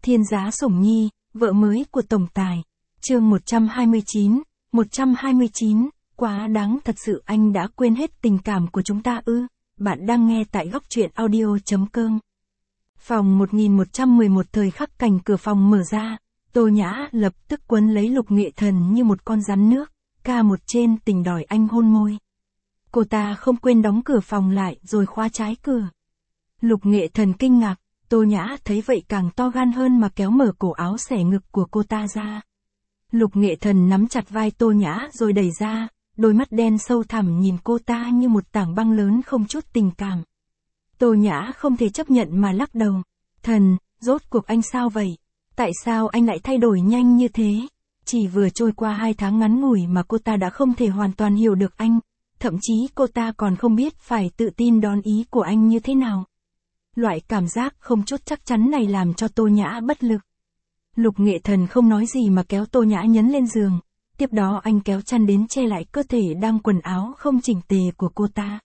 Thiên Giá Sủng Nhi, vợ mới của tổng tài. Chương 129, quá đáng thật sự anh đã quên hết tình cảm của chúng ta ư? Bạn đang nghe tại góc truyện audio.com. Phòng 1111 thời khắc cành cửa phòng mở ra, Tô Nhã lập tức quấn lấy Lục Nghệ Thần như một con rắn nước, ca một trên tình đòi anh hôn môi. Cô ta không quên đóng cửa phòng lại rồi khóa trái cửa. Lục Nghệ Thần kinh ngạc, Tô Nhã thấy vậy càng to gan hơn mà kéo mở cổ áo xẻ ngực của cô ta ra. Lục Nghệ Thần nắm chặt vai Tô Nhã rồi đẩy ra, đôi mắt đen sâu thẳm nhìn cô ta như một tảng băng lớn không chút tình cảm. Tô Nhã không thể chấp nhận mà lắc đầu. Thần, rốt cuộc anh sao vậy? Tại sao anh lại thay đổi nhanh như thế? Chỉ vừa trôi qua 2 tháng ngắn ngủi mà cô ta đã không thể hoàn toàn hiểu được anh. Thậm chí cô ta còn không biết phải tự tin đón ý của anh như thế nào. Loại cảm giác không chút chắc chắn này làm cho Tô Nhã bất lực. Lục Nghệ Thần không nói gì mà kéo Tô Nhã nhấn lên giường. Tiếp đó anh kéo chăn đến che lại cơ thể đang quần áo không chỉnh tề của cô ta.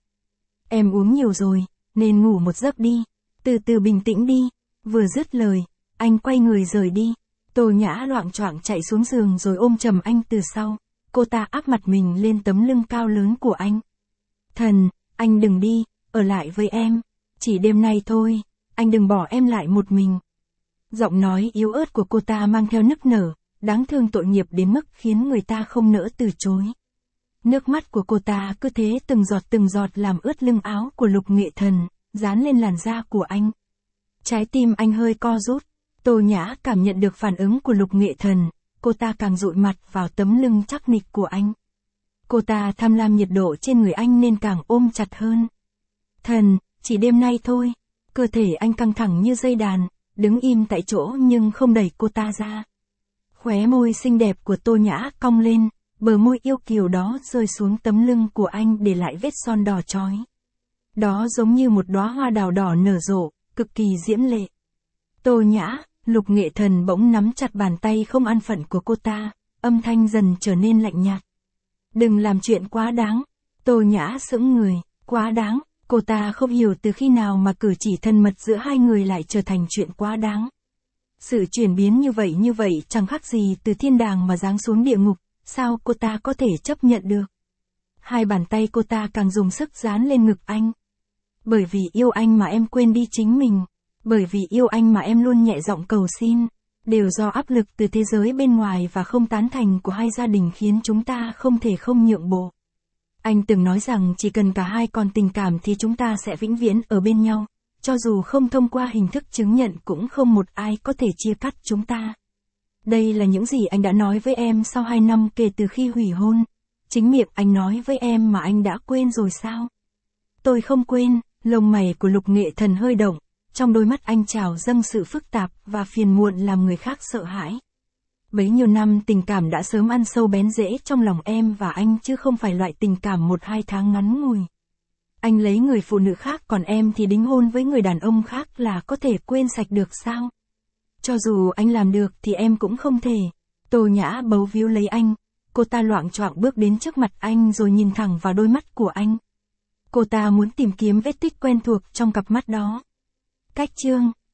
Em uống nhiều rồi, nên ngủ một giấc đi. Từ từ bình tĩnh đi. Vừa dứt lời, anh quay người rời đi. Tô Nhã loạng choạng chạy xuống giường rồi ôm chầm anh từ sau. Cô ta áp mặt mình lên tấm lưng cao lớn của anh. Thần, anh đừng đi, ở lại với em. Chỉ đêm nay thôi, anh đừng bỏ em lại một mình. Giọng nói yếu ớt của cô ta mang theo nức nở, đáng thương tội nghiệp đến mức khiến người ta không nỡ từ chối. Nước mắt của cô ta cứ thế từng giọt làm ướt lưng áo của Lục Nghệ Thần, dán lên làn da của anh. Trái tim anh hơi co rút. Tô Nhã cảm nhận được phản ứng của Lục Nghệ Thần, cô ta càng dụi mặt vào tấm lưng chắc nịch của anh. Cô ta tham lam nhiệt độ trên người anh nên càng ôm chặt hơn. Thần, chỉ đêm nay thôi. Cơ thể anh căng thẳng như dây đàn, đứng im tại chỗ nhưng không đẩy cô ta ra. Khóe môi xinh đẹp của Tô Nhã cong lên, bờ môi yêu kiều đó rơi xuống tấm lưng của anh để lại vết son đỏ chói. Đó giống như một đóa hoa đào đỏ nở rộ, cực kỳ diễm lệ. Tô Nhã, Lục Nghệ Thần bỗng nắm chặt bàn tay không an phận của cô ta, âm thanh dần trở nên lạnh nhạt. Đừng làm chuyện quá đáng. Tô Nhã sững người, quá đáng. Cô ta không hiểu từ khi nào mà cử chỉ thân mật giữa hai người lại trở thành chuyện quá đáng. Sự chuyển biến như vậy chẳng khác gì từ thiên đàng mà giáng xuống địa ngục, sao cô ta có thể chấp nhận được? Hai bàn tay cô ta càng dùng sức dán lên ngực anh. Bởi vì yêu anh mà em quên đi chính mình. Bởi vì yêu anh mà em luôn nhẹ giọng cầu xin. Đều do áp lực từ thế giới bên ngoài và không tán thành của hai gia đình khiến chúng ta không thể không nhượng bộ. Anh từng nói rằng chỉ cần cả hai còn tình cảm thì chúng ta sẽ vĩnh viễn ở bên nhau. Cho dù không thông qua hình thức chứng nhận cũng không một ai có thể chia cắt chúng ta. Đây là những gì anh đã nói với em sau 2 năm kể từ khi hủy hôn. Chính miệng anh nói với em mà anh đã quên rồi sao? Tôi không quên. Lông mày của Lục Nghệ Thần hơi động. Trong đôi mắt anh trào dâng sự phức tạp và phiền muộn làm người khác sợ hãi. Bấy nhiêu năm tình cảm đã sớm ăn sâu bén rễ trong lòng em và anh chứ không phải loại tình cảm 1-2 tháng ngắn ngủi. Anh lấy người phụ nữ khác còn em thì đính hôn với người đàn ông khác là có thể quên sạch được sao? Cho dù anh làm được thì em cũng không thể. Tô Nhã bấu víu lấy anh. Cô ta loạng choạng bước đến trước mặt anh rồi nhìn thẳng vào đôi mắt của anh. Cô ta muốn tìm kiếm vết tích quen thuộc trong cặp mắt đó. Cách chương